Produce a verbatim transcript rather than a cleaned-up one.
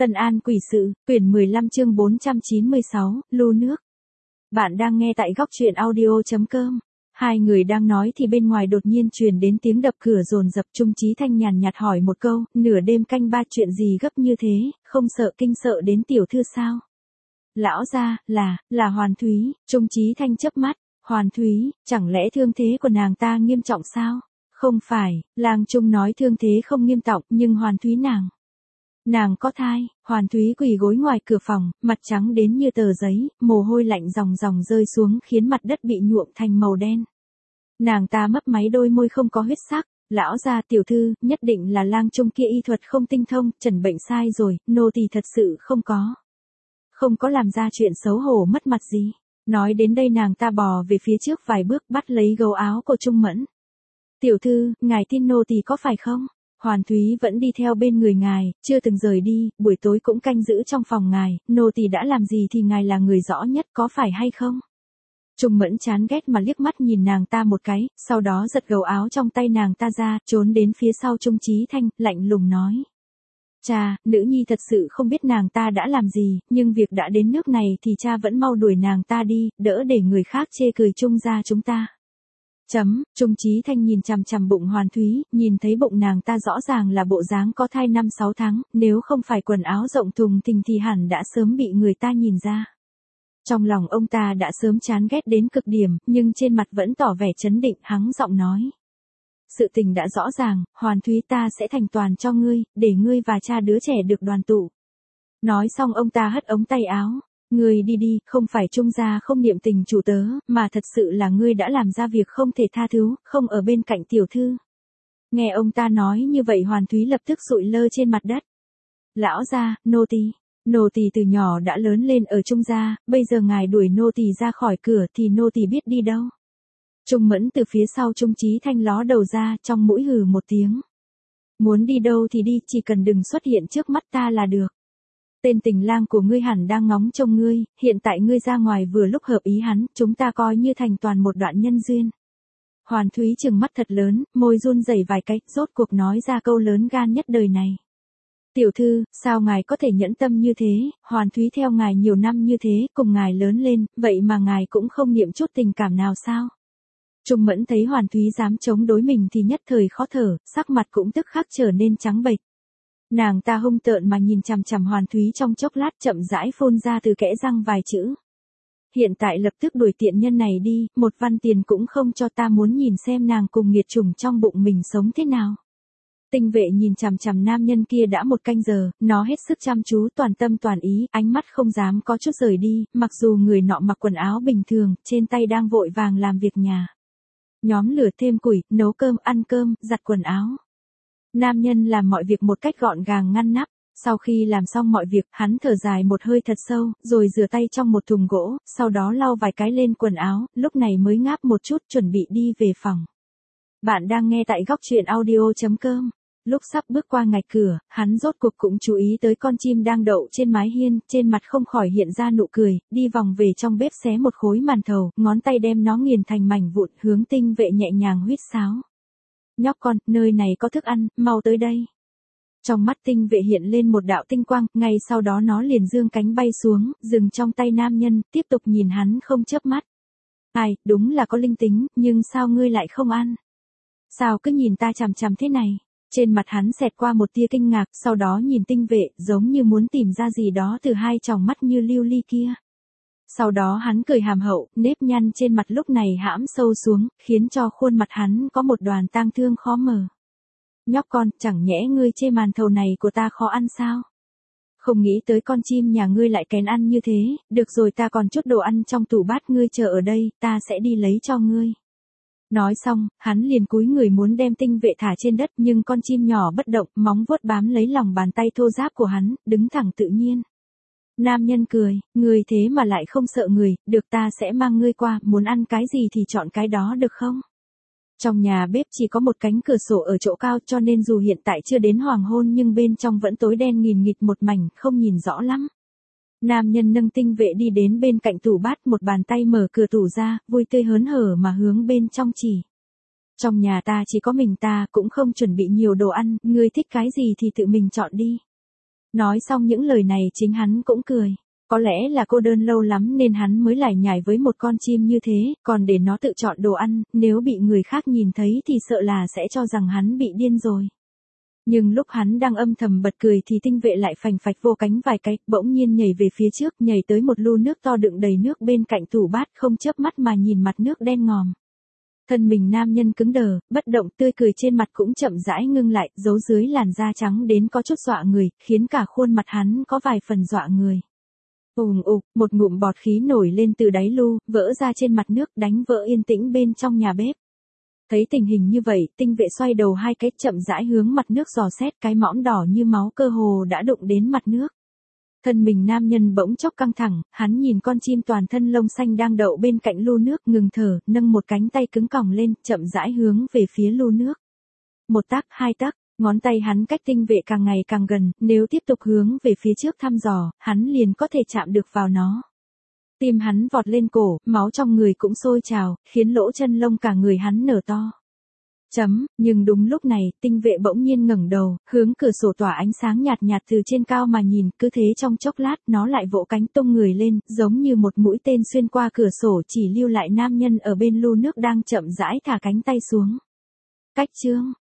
Tân An Quỷ Sự, quyển mười lăm chương bốn trăm chín mươi sáu, Lu Nước. Bạn đang nghe tại góc truyện audio chấm com. Hai người đang nói thì bên ngoài đột nhiên truyền đến tiếng đập cửa dồn dập. Trung Chí Thanh nhàn nhạt hỏi một câu, nửa đêm canh ba chuyện gì gấp như thế, không sợ kinh sợ đến tiểu thư sao? Lão gia, là, là Hoàn Thúy. Trung Chí Thanh chớp mắt, Hoàn Thúy, chẳng lẽ thương thế của nàng ta nghiêm trọng sao? Không phải, Lang Trung nói thương thế không nghiêm trọng, nhưng Hoàn Thúy nàng. Nàng có thai. Hoàn Thúy quỳ gối ngoài cửa phòng, mặt trắng đến như tờ giấy, mồ hôi lạnh ròng ròng rơi xuống khiến mặt đất bị nhuộm thành màu đen. Nàng ta mấp máy đôi môi không có huyết sắc, lão gia tiểu thư, nhất định là Lang Trung kia y thuật không tinh thông, trần bệnh sai rồi, nô tỳ thật sự không có. Không có làm ra chuyện xấu hổ mất mặt gì. Nói đến đây nàng ta bò về phía trước vài bước bắt lấy gấu áo của Trung Mẫn. Tiểu thư, ngài tin nô tỳ có phải không? Hoàn Thúy vẫn đi theo bên người ngài, chưa từng rời đi, buổi tối cũng canh giữ trong phòng ngài, nô tỳ đã làm gì thì ngài là người rõ nhất, có phải hay không? Trung Mẫn chán ghét mà liếc mắt nhìn nàng ta một cái, sau đó giật gấu áo trong tay nàng ta ra, trốn đến phía sau Trung Chí Thanh, lạnh lùng nói. Cha, nữ nhi thật sự không biết nàng ta đã làm gì, nhưng việc đã đến nước này thì cha vẫn mau đuổi nàng ta đi, đỡ để người khác chê cười Trung gia chúng ta. Chấm, Trung Chí Thanh nhìn chằm chằm bụng Hoàn Thúy, nhìn thấy bụng nàng ta rõ ràng là bộ dáng có thai năm sáu tháng, nếu không phải quần áo rộng thùng thình thì hẳn đã sớm bị người ta nhìn ra. Trong lòng ông ta đã sớm chán ghét đến cực điểm, nhưng trên mặt vẫn tỏ vẻ trấn định, hắng giọng nói. Sự tình đã rõ ràng, Hoàn Thúy ta sẽ thành toàn cho ngươi, để ngươi và cha đứa trẻ được đoàn tụ. Nói xong ông ta hất ống tay áo. Ngươi đi đi, không phải Trung gia không niệm tình chủ tớ, mà thật sự là ngươi đã làm ra việc không thể tha thứ, không ở bên cạnh tiểu thư. Nghe ông ta nói như vậy Hoàn Thúy lập tức sụi lơ trên mặt đất. Lão gia, nô tỳ, nô tỳ từ nhỏ đã lớn lên ở Trung gia, bây giờ ngài đuổi nô tỳ ra khỏi cửa thì nô tỳ biết đi đâu. Trung Mẫn từ phía sau Trung Chí Thanh ló đầu ra, trong mũi hừ một tiếng. Muốn đi đâu thì đi, chỉ cần đừng xuất hiện trước mắt ta là được. Tên tình lang của ngươi hẳn đang ngóng trông ngươi, hiện tại ngươi ra ngoài vừa lúc hợp ý hắn, chúng ta coi như thành toàn một đoạn nhân duyên. Hoàn Thúy trừng mắt thật lớn, môi run rẩy vài cái, rốt cuộc nói ra câu lớn gan nhất đời này. Tiểu thư, sao ngài có thể nhẫn tâm như thế, Hoàn Thúy theo ngài nhiều năm như thế, cùng ngài lớn lên, vậy mà ngài cũng không niệm chút tình cảm nào sao? Trung Mẫn thấy Hoàn Thúy dám chống đối mình thì nhất thời khó thở, sắc mặt cũng tức khắc trở nên trắng bệch. Nàng ta hung tợn mà nhìn chằm chằm Hoàn Thúy trong chốc lát chậm rãi phun ra từ kẽ răng vài chữ. Hiện tại lập tức đuổi tiện nhân này đi, một văn tiền cũng không cho, ta muốn nhìn xem nàng cùng nghiệt chủng trong bụng mình sống thế nào. Tinh vệ nhìn chằm chằm nam nhân kia đã một canh giờ, nó hết sức chăm chú toàn tâm toàn ý, ánh mắt không dám có chút rời đi, mặc dù người nọ mặc quần áo bình thường, trên tay đang vội vàng làm việc nhà. Nhóm lửa thêm củi, nấu cơm, ăn cơm, giặt quần áo. Nam nhân làm mọi việc một cách gọn gàng ngăn nắp, sau khi làm xong mọi việc, hắn thở dài một hơi thật sâu, rồi rửa tay trong một thùng gỗ, sau đó lau vài cái lên quần áo, lúc này mới ngáp một chút chuẩn bị đi về phòng. Bạn đang nghe tại góc truyện audio chấm com. Lúc sắp bước qua ngạch cửa, hắn rốt cuộc cũng chú ý tới con chim đang đậu trên mái hiên, trên mặt không khỏi hiện ra nụ cười, đi vòng về trong bếp xé một khối màn thầu, ngón tay đem nó nghiền thành mảnh vụn, hướng Tinh Vệ nhẹ nhàng huýt sáo. Nhóc con, nơi này có thức ăn, mau tới đây. Trong mắt Tinh Vệ hiện lên một đạo tinh quang, ngay sau đó nó liền dương cánh bay xuống, dừng trong tay nam nhân, tiếp tục nhìn hắn không chớp mắt. Ai, đúng là có linh tính, nhưng sao ngươi lại không ăn? Sao cứ nhìn ta chằm chằm thế này? Trên mặt hắn xẹt qua một tia kinh ngạc, sau đó nhìn Tinh Vệ, giống như muốn tìm ra gì đó từ hai tròng mắt như lưu ly kia. Sau đó hắn cười hàm hậu, nếp nhăn trên mặt lúc này hãm sâu xuống, khiến cho khuôn mặt hắn có một đoàn tang thương khó mở. Nhóc con, chẳng nhẽ ngươi chê màn thầu này của ta khó ăn sao? Không nghĩ tới con chim nhà ngươi lại kén ăn như thế, được rồi ta còn chút đồ ăn trong tủ bát, ngươi chờ ở đây, ta sẽ đi lấy cho ngươi. Nói xong, hắn liền cúi người muốn đem Tinh Vệ thả trên đất, nhưng con chim nhỏ bất động, móng vuốt bám lấy lòng bàn tay thô ráp của hắn, đứng thẳng tự nhiên. Nam nhân cười, người thế mà lại không sợ người, được ta sẽ mang ngươi qua, muốn ăn cái gì thì chọn cái đó được không? Trong nhà bếp chỉ có một cánh cửa sổ ở chỗ cao cho nên dù hiện tại chưa đến hoàng hôn nhưng bên trong vẫn tối đen nghìn nghịt một mảnh, không nhìn rõ lắm. Nam nhân nâng Tinh Vệ đi đến bên cạnh tủ bát, một bàn tay mở cửa tủ ra, vui tươi hớn hở mà hướng bên trong chỉ. Trong nhà ta chỉ có mình ta, cũng không chuẩn bị nhiều đồ ăn, ngươi thích cái gì thì tự mình chọn đi. Nói xong những lời này chính hắn cũng cười. Có lẽ là cô đơn lâu lắm nên hắn mới lải nhải với một con chim như thế, còn để nó tự chọn đồ ăn, nếu bị người khác nhìn thấy thì sợ là sẽ cho rằng hắn bị điên rồi. Nhưng lúc hắn đang âm thầm bật cười thì tinh vệ lại phành phạch vô cánh vài cái, bỗng nhiên nhảy về phía trước, nhảy tới một lu nước to đựng đầy nước bên cạnh tủ bát, không chớp mắt mà nhìn mặt nước đen ngòm. Thân mình nam nhân cứng đờ, bất động, tươi cười trên mặt cũng chậm rãi ngưng lại, giấu dưới làn da trắng đến có chút dọa người, khiến cả khuôn mặt hắn có vài phần dọa người. Ùm ục, một ngụm bọt khí nổi lên từ đáy lu, vỡ ra trên mặt nước, đánh vỡ yên tĩnh bên trong nhà bếp. Thấy tình hình như vậy, tinh vệ xoay đầu hai cái, chậm rãi hướng mặt nước dò xét, cái mõm đỏ như máu cơ hồ đã đụng đến mặt nước. Thân mình nam nhân bỗng chốc căng thẳng, hắn nhìn con chim toàn thân lông xanh đang đậu bên cạnh lu nước, ngừng thở, nâng một cánh tay cứng còng lên, chậm rãi hướng về phía lu nước. Một tấc, hai tấc, ngón tay hắn cách tinh vệ càng ngày càng gần, nếu tiếp tục hướng về phía trước thăm dò, hắn liền có thể chạm được vào nó. Tim hắn vọt lên cổ, máu trong người cũng sôi trào, khiến lỗ chân lông cả người hắn nở to. Chấm, nhưng đúng lúc này, tinh vệ bỗng nhiên ngẩng đầu, hướng cửa sổ tỏa ánh sáng nhạt nhạt từ trên cao mà nhìn, cứ thế trong chốc lát, nó lại vỗ cánh tung người lên, giống như một mũi tên xuyên qua cửa sổ, chỉ lưu lại nam nhân ở bên lu nước đang chậm rãi thả cánh tay xuống. Cách chương